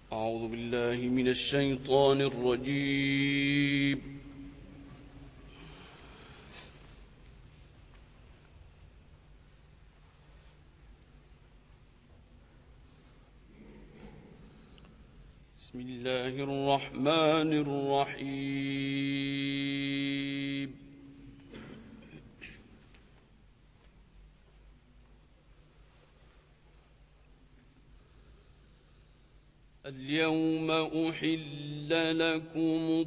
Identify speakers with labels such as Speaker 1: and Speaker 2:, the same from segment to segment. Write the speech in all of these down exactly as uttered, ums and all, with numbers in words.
Speaker 1: أعوذ بالله من الشيطان الرجيم. بسم الله الرحمن الرحيم. اليوم أحل لكم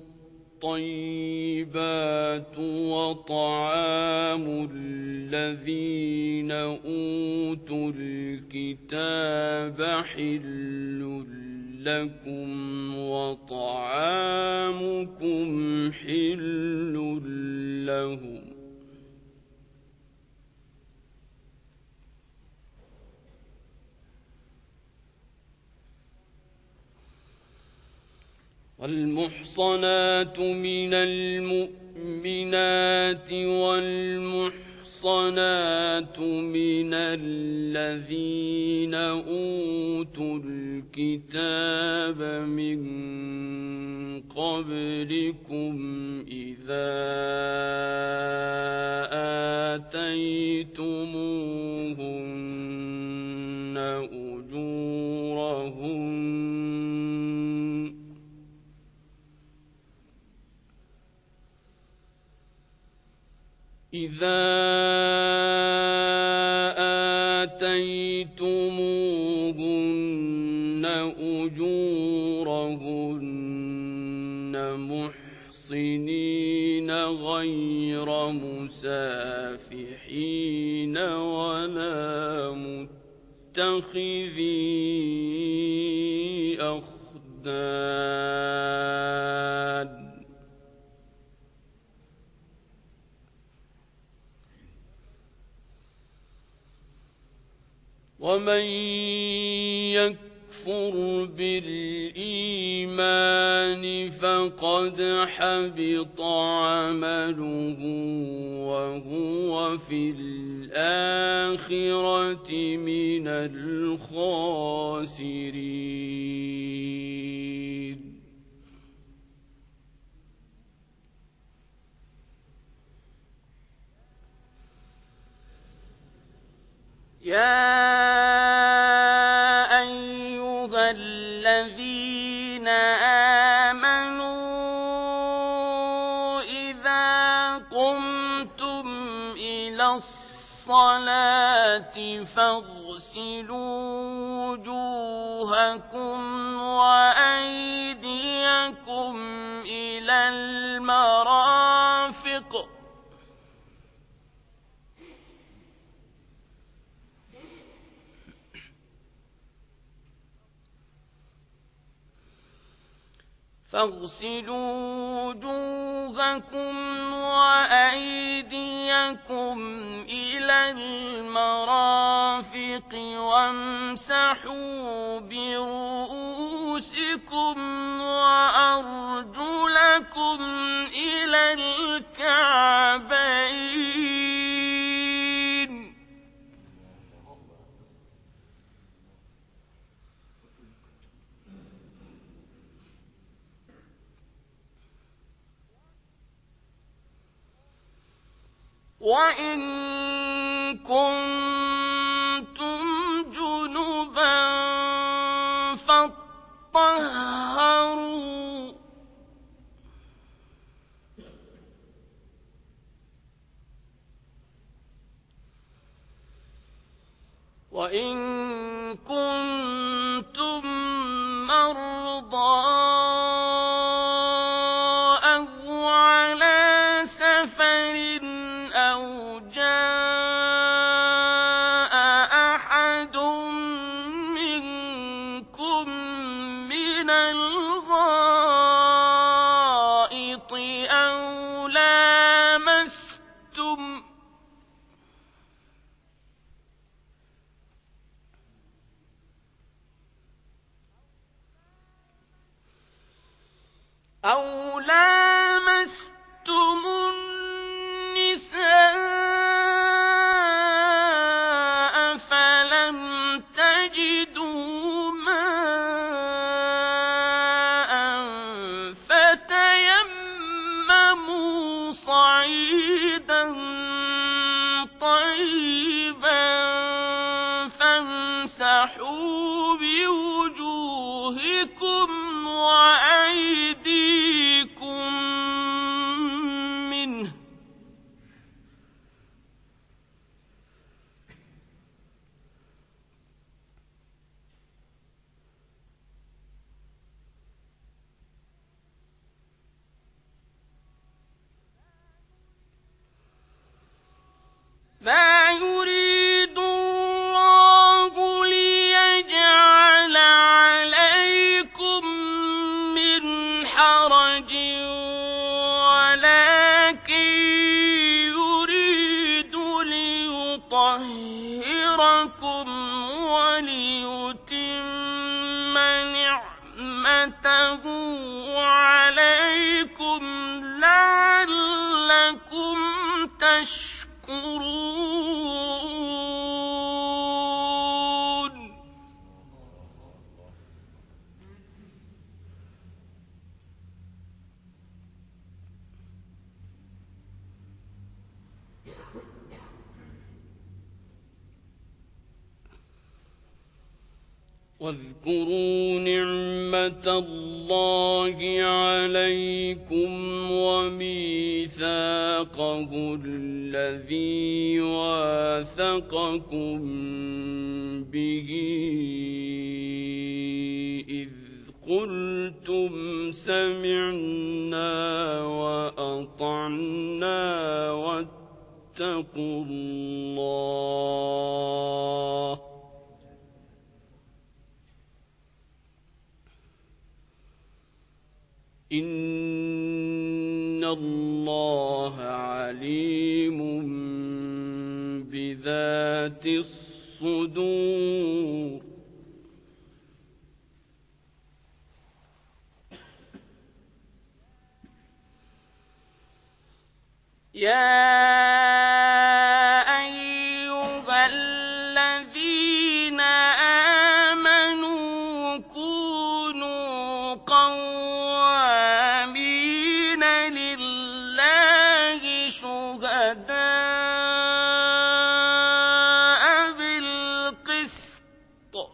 Speaker 1: الطيبات وطعام الذين أوتوا الكتاب حل لكم وطعامكم حل لهم. والمحصنات من المؤمنات والمحصنات من الذين أوتوا الكتاب من قبلكم إذا آتيتموهن أجورهن إذا آتيتموهن أجورهن محصنين غير مسافحين ولا متخذي أخدان. ومن يكفر بالإيمان فقد حبط عمله وهو في الآخرة من الخاسرين. يا أيها الذين آمنوا إذا قمتم إلى الصلاة فاغسلوا وجوهكم وأيديكم إلى المرافق فاغسلوا وجوهكم وأيديكم إلى المرافق وامسحوا برؤوسكم وأرجلكم إلى الكعبين. وإن كنتم جنبا فاطهروا وإن كنتم مرضى أو على سفر أو جاء أحد منكم من الغائط أو لامستم أو لامستم النساء فلم تجدوا ماء وأيديكم منه ما يريد الله ليجعل عليكم من حرج ولكن يريد ليطهركم وليتم نعمته عليكم لعلكم تشكرون. واذكروا نعمة الله عليكم وميثاقه الذي واثقكم به إذ قلتم سمعنا وأطعنا واتقوا الله إن الله عليم بذات الصدور. يا أيها الذين آمنوا كونوا قوامين لله شهداء بالقسط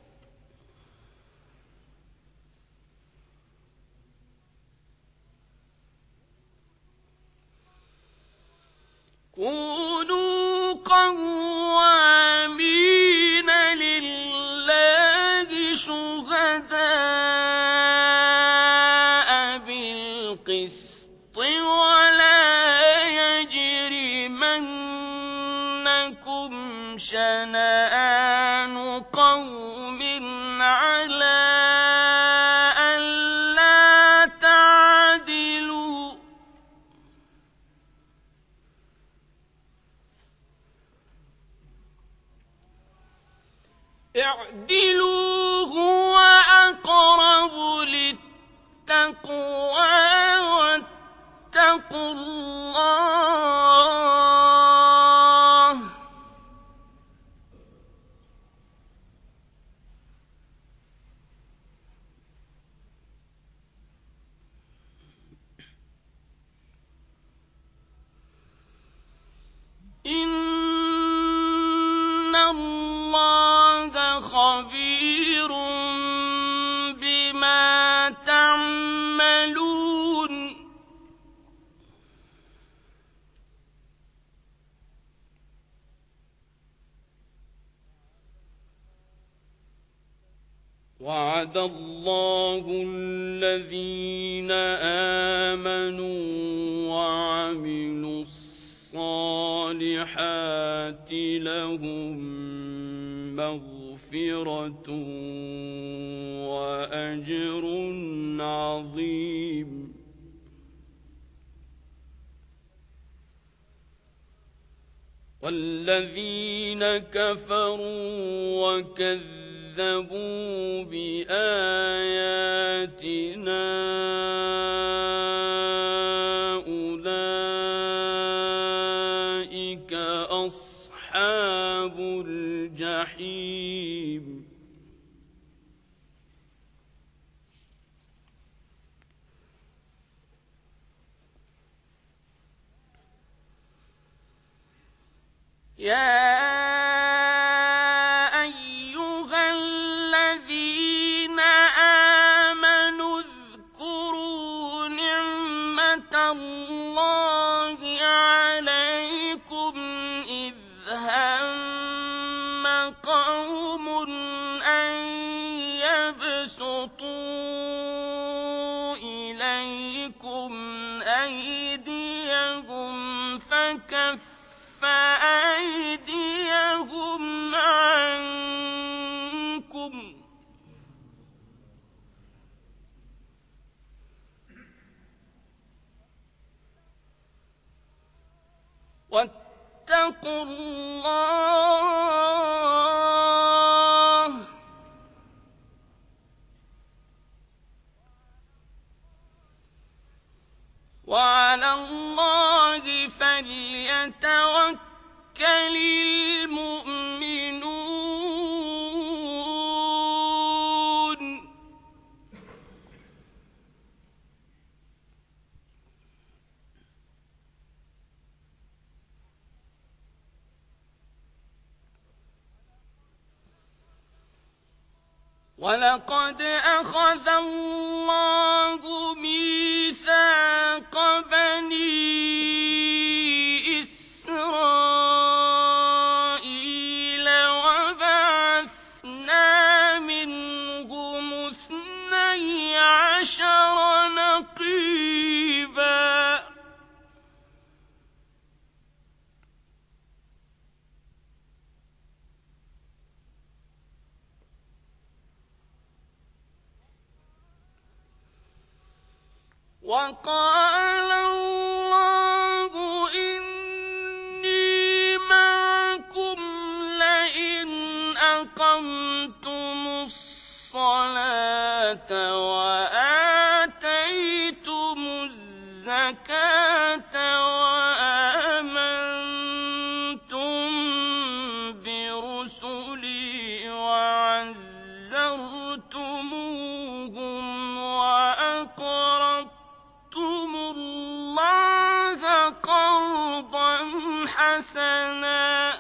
Speaker 1: كونوا قوامين لله شهداء بالقسط ولا يجرمنكم شنآن قوم على ألا تعدلوا اعدلوا هو أقرب للتقوى واتقوا الله إن الله خبير بما تعملون. وعد الله الذين آمنوا وعملوا الصالحات لهم مغفرة وأجر عظيم. والذين كفروا وكذبوا بآياتنا أولئك أصحاب الجحيم. يا أيها الذين يَبْسُطُوا إِلَيْكُمْ أَيْدِيَهُمْ فَكَفَّ أَيْدِيَهُمْ عَنكُمْ ۖ وَاتَّقُوا اللَّهَ ۚ وَعَلَى اللَّهِ فَلْيَتَوَكَّلِ الْمُؤْمِنُونَ. وَلَقَدْ أَخَذَ اللَّهُ مِيثَاقَ بَنِي إِسْرَائِيلَ وَبَعَثْنَا مِنْهُمُ اثْنَيْ عَشَرَ نَقِيبًا ۖ وَقَالَ اللَّهُ إِنِّي مَعَكُمْ لَئِنْ أَقَمْتُمُ الصَّلَاةَ وَآتَيْتُمُ الزَّكَاةَ وَآمَنتُم بِرُسُلِي وَعَزَّرْتُمُوهُمْ وَأَقْرَضْتُمُ اللَّهَ قَرْضًا حَسَنًا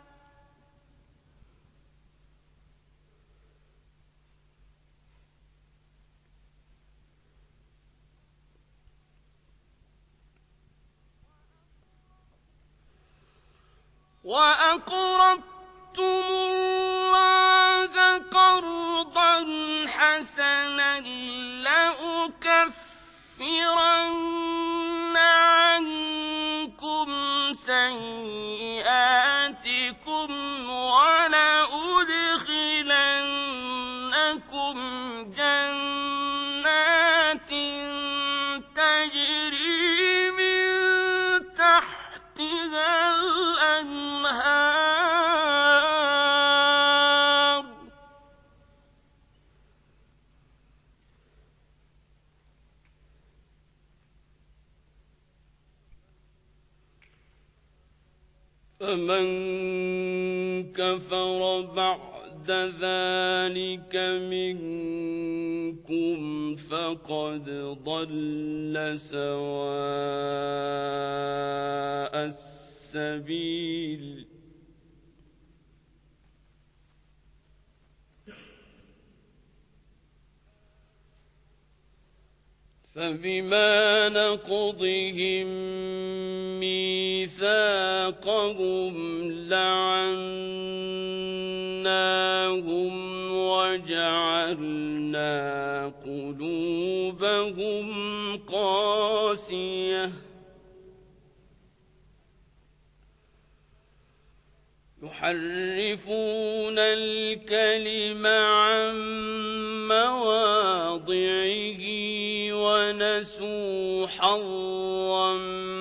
Speaker 1: وَأَقْرَضْتُمُ اللَّهَ قَرْضًا حَسَنًا لَّأُكَفِّرَنَّ عَنكُمْ سَيِّئَاتِكُمْ وَلَأُدْخِلَنَّكُمْ جَنَّاتٍ تَجْرِي مِن تَحْتِهَا الْأَنْهَارُ ۚ فَمَن كَفَرَ بَعْدَ ذَٰلِكَ مِنكُمْ فَقَدْ ضَلَّ سَوَاءَ السَّبِيلِ. فَبِمَا نَقْضِهِم مِّيثَاقَهُمْ لَعَنَّاهُمْ وَجَعَلْنَا قُلُوبَهُمْ قَاسِيَةً يُحَرِّفُونَ الْكَلِمَ عَن مَّوَاضِعِهِ وَنَسُوا حَظًّا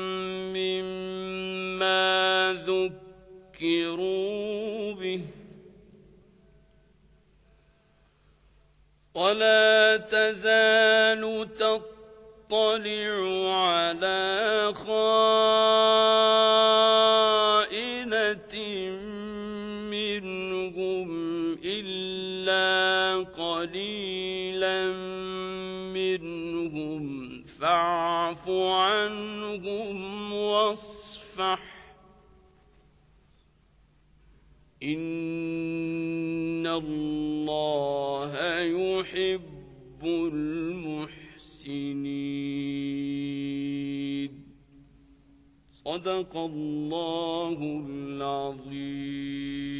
Speaker 1: مِّمَّا ذُكِّرُوا بِهِ ۚ وَلَا تَزَالُ تَطَّلِعُ عَلَىٰ خَائِنَةٍ مِّنْهُمْ إِلَّا قَلِيلًا مِّنْهُمْ فَاعْفُ عَنْهُمْ وَاصْفَحْ ۚ إِنَّ اللَّهَ يُحِبُّ الْمُحْسِنِينَ. صدق الله العظيم.